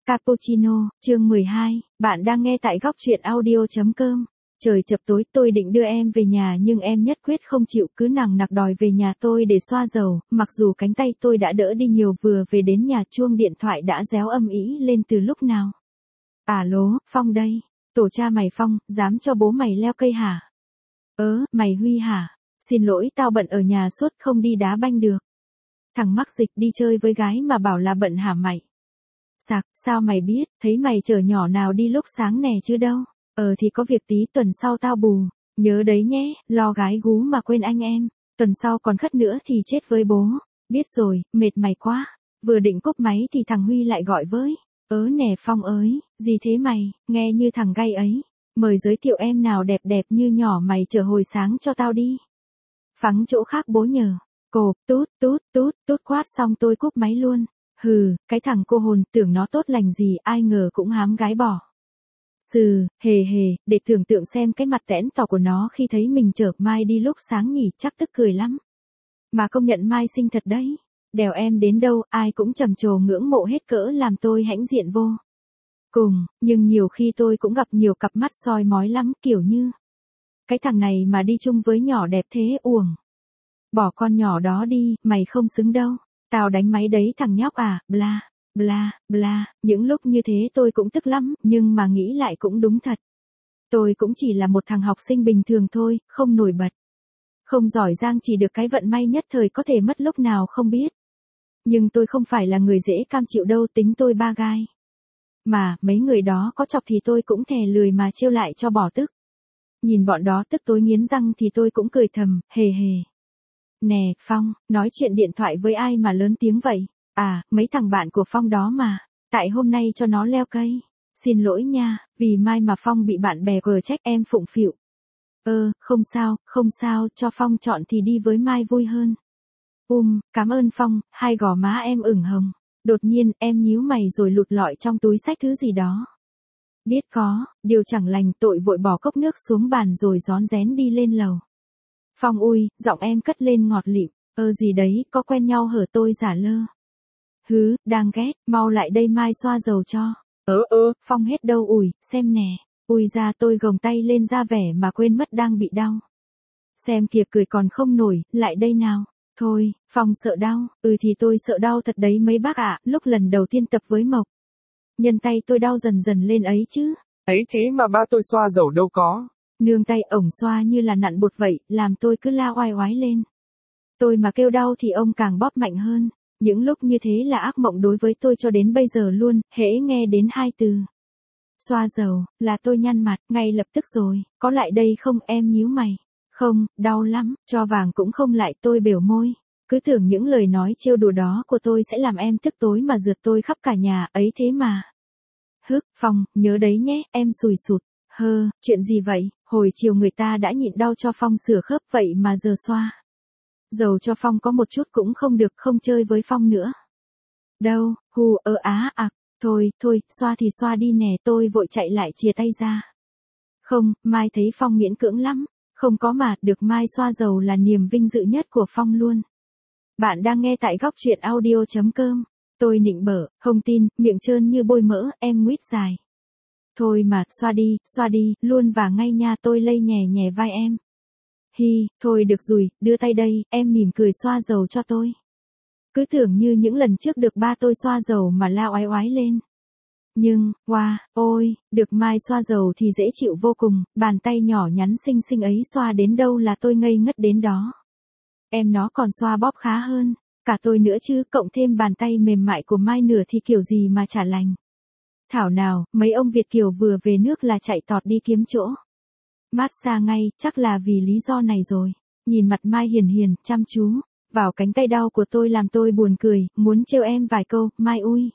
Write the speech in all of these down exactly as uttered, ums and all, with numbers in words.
Cappuccino, chương mười hai, bạn đang nghe tại góc truyện audio.com. Trời chập tối tôi định đưa em về nhà nhưng em nhất quyết không chịu, cứ nằng nặc đòi về nhà tôi để xoa dầu, mặc dù cánh tay tôi đã đỡ đi nhiều. Vừa về đến nhà chuông điện thoại đã réo âm ĩ lên từ lúc nào. À lố, Phong đây. Tổ cha mày Phong, dám cho bố mày leo cây hả? Ớ, mày Huy hả? Xin lỗi, tao bận ở nhà suốt không đi đá banh được. Thằng mắc dịch đi chơi với gái mà bảo là bận hả mày? Sạc, sao mày biết, thấy mày chở nhỏ nào đi lúc sáng nè chứ đâu. Ờ thì có việc tí, tuần sau tao bù. Nhớ đấy nhé, lo gái gú mà quên anh em. Tuần sau còn khất nữa thì chết với bố. Biết rồi, mệt mày quá. Vừa định cúp máy thì thằng Huy lại gọi với. Ớ nè Phong ơi, gì thế mày, nghe như thằng gay ấy. Mời giới thiệu em nào đẹp đẹp như nhỏ mày chở hồi sáng cho tao đi. Phắng chỗ khác bố nhờ. Cộp, tút, tút, tút, tút quát xong tôi cúp máy luôn. Hừ, cái thằng cô hồn, tưởng nó tốt lành gì, ai ngờ cũng hám gái bỏ. Sừ, hề hề, để tưởng tượng xem cái mặt tẽn tỏ của nó khi thấy mình chở Mai đi lúc sáng nhỉ, chắc tức cười lắm. Mà công nhận Mai xinh thật đấy. Đèo em đến đâu, ai cũng trầm trồ ngưỡng mộ hết cỡ, làm tôi hãnh diện vô cùng, nhưng nhiều khi tôi cũng gặp nhiều cặp mắt soi mói lắm, kiểu như cái thằng này mà đi chung với nhỏ đẹp thế uổng. Bỏ con nhỏ đó đi, mày không xứng đâu. Tao đánh máy đấy thằng nhóc à, bla, bla, bla, những lúc như thế tôi cũng tức lắm, nhưng mà nghĩ lại cũng đúng thật. Tôi cũng chỉ là một thằng học sinh bình thường thôi, không nổi bật. Không giỏi giang, chỉ được cái vận may nhất thời có thể mất lúc nào không biết. Nhưng tôi không phải là người dễ cam chịu đâu, tính tôi ba gai. Mà, mấy người đó có chọc thì tôi cũng thè lười mà trêu lại cho bỏ tức. Nhìn bọn đó tức tối nghiến răng thì tôi cũng cười thầm, hề hề. Nè, Phong, nói chuyện điện thoại với ai mà lớn tiếng vậy? À, mấy thằng bạn của Phong đó mà. Tại hôm nay cho nó leo cây. Xin lỗi nha, vì Mai mà Phong bị bạn bè gờ trách, em phụng phịu. Ơ, không sao, không sao, cho Phong chọn thì đi với Mai vui hơn. Um, cảm ơn Phong, hai gò má em ửng hồng. Đột nhiên, em nhíu mày rồi lụt lọi trong túi xách thứ gì đó. Biết có, điều chẳng lành, tội vội bỏ cốc nước xuống bàn rồi rón rén đi lên lầu. Phong ui, giọng em cất lên ngọt lịm, ơ gì đấy, có quen nhau hở? Tôi giả lơ. Hứ, đang ghét, mau lại đây Mai xoa dầu cho. Ơ ơ, Phong hết đâu ủi, xem nè. Ui ra, tôi gồng tay lên ra vẻ mà quên mất đang bị đau. Xem kìa, cười còn không nổi, lại đây nào. Thôi, Phong sợ đau, ừ thì tôi sợ đau thật đấy mấy bác ạ, lúc lần đầu tiên tập với Mộc. Nhân tay tôi đau dần dần lên ấy chứ. Ấy thế mà ba tôi xoa dầu đâu có. Nương tay ổng xoa như là nặn bột vậy, làm tôi cứ la oai oái lên. Tôi mà kêu đau thì ông càng bóp mạnh hơn. Những lúc như thế là ác mộng đối với tôi cho đến bây giờ luôn, hễ nghe đến hai từ xoa dầu, là tôi nhăn mặt, ngay lập tức rồi, có lại đây không? Em nhíu mày. Không, đau lắm, cho vàng cũng không lại, tôi bểu môi. Cứ tưởng những lời nói trêu đùa đó của tôi sẽ làm em tức tối mà rượt tôi khắp cả nhà, ấy thế mà. Hức, Phong, nhớ đấy nhé, em sùi sụt. Hơ, chuyện gì vậy? Hồi chiều người ta đã nhịn đau cho Phong sửa khớp vậy mà giờ xoa dầu cho Phong có một chút cũng không được, không chơi với Phong nữa. Đâu, hù ơ á ạc, thôi, thôi, xoa thì xoa đi nè, tôi vội chạy lại chìa tay ra. Không, Mai thấy Phong miễn cưỡng lắm, không có mà, được Mai xoa dầu là niềm vinh dự nhất của Phong luôn. Bạn đang nghe tại góc truyện audio.com, tôi nịnh bở, không tin, miệng trơn như bôi mỡ, em nguyết dài. Thôi mà, xoa đi, xoa đi, luôn và ngay nha, tôi lây nhè nhè vai em. Hi, thôi được rồi, đưa tay đây, em mỉm cười xoa dầu cho tôi. Cứ tưởng như những lần trước được ba tôi xoa dầu mà la oái oái lên. Nhưng, wow, ôi, được Mai xoa dầu thì dễ chịu vô cùng, bàn tay nhỏ nhắn xinh xinh ấy xoa đến đâu là tôi ngây ngất đến đó. Em nó còn xoa bóp khá hơn, cả tôi nữa chứ, cộng thêm bàn tay mềm mại của Mai nửa thì kiểu gì mà chả lành. Thảo nào, mấy ông Việt kiều vừa về nước là chạy tọt đi kiếm chỗ massage ngay, chắc là vì lý do này rồi. Nhìn mặt Mai hiền hiền, chăm chú vào cánh tay đau của tôi làm tôi buồn cười, muốn trêu em vài câu, Mai ui.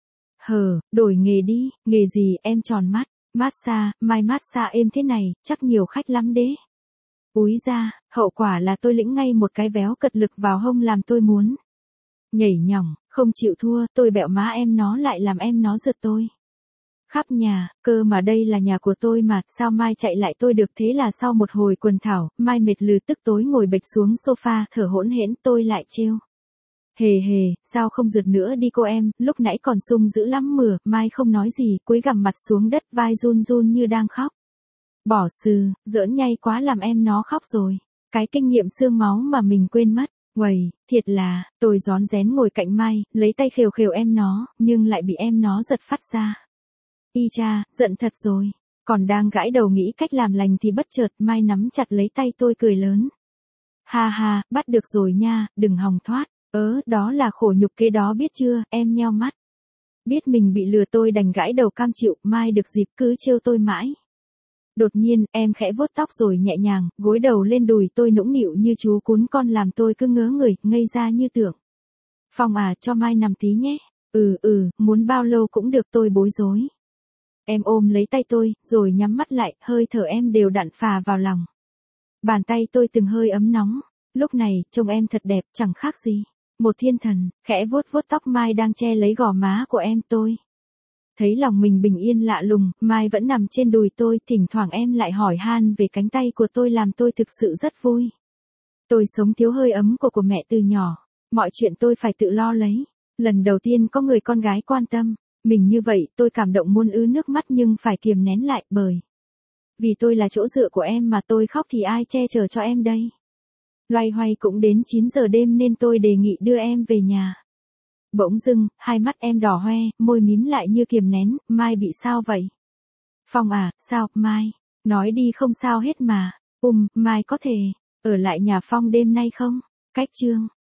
Hờ, đổi nghề đi, nghề gì? Em tròn mắt. Massage, Mai massage êm thế này, chắc nhiều khách lắm đấy. Úi ra, hậu quả là tôi lĩnh ngay một cái véo cật lực vào hông làm tôi muốn nhảy nhỏng, không chịu thua, tôi bẹo má em nó lại làm em nó giật tôi khắp nhà, cơ mà đây là nhà của tôi mà, sao Mai chạy lại tôi được? Thế là sau một hồi quần thảo, Mai mệt lừ tức tối ngồi bệt xuống sofa, thở hỗn hển, tôi lại trêu Hề hề, sao không rượt nữa đi cô em, lúc nãy còn sung dữ lắm mửa, Mai không nói gì, cúi gằm mặt xuống đất vai run run như đang khóc. Bỏ sừ, giỡn nhay quá làm em nó khóc rồi. Cái kinh nghiệm xương máu mà mình quên mất. Uầy, thiệt là, tôi rón rén ngồi cạnh Mai, lấy tay khều khều em nó, nhưng lại bị em nó giật phát ra. Y cha, giận thật rồi. Còn đang gãi đầu nghĩ cách làm lành thì bất chợt Mai nắm chặt lấy tay tôi cười lớn. Ha ha, bắt được rồi nha, đừng hòng thoát. Ớ, đó là khổ nhục kế đó biết chưa, em nheo mắt. Biết mình bị lừa tôi đành gãi đầu cam chịu, Mai được dịp cứ trêu tôi mãi. Đột nhiên, em khẽ vuốt tóc rồi nhẹ nhàng, gối đầu lên đùi tôi nũng nịu như chú cún con làm tôi cứ ngớ người, ngây ra như tưởng. Phong à, cho Mai nằm tí nhé. Ừ ừ, muốn bao lâu cũng được tôi bối rối. Em ôm lấy tay tôi, rồi nhắm mắt lại, hơi thở em đều đặn phà vào lòng. Bàn tay tôi từng hơi ấm nóng. Lúc này, trông em thật đẹp, chẳng khác gì. Một thiên thần, khẽ vuốt vuốt tóc Mai đang che lấy gò má của em tôi. Thấy lòng mình bình yên lạ lùng, Mai vẫn nằm trên đùi tôi, thỉnh thoảng em lại hỏi han về cánh tay của tôi làm tôi thực sự rất vui. Tôi sống thiếu hơi ấm của của mẹ từ nhỏ, mọi chuyện tôi phải tự lo lấy. Lần đầu tiên có người con gái quan tâm, mình như vậy tôi cảm động muốn ứ nước mắt nhưng phải kiềm nén lại bởi. Vì tôi là chỗ dựa của em mà tôi khóc thì ai che chở cho em đây. Loay hoay cũng đến chín giờ đêm nên tôi đề nghị đưa em về nhà. Bỗng dưng, hai mắt em đỏ hoe, môi mím lại như kiềm nén, Mai bị sao vậy? Phong à, sao, Mai? Nói đi không sao hết mà. Um, Mai có thể, ở lại nhà Phong đêm nay không? Cách chương.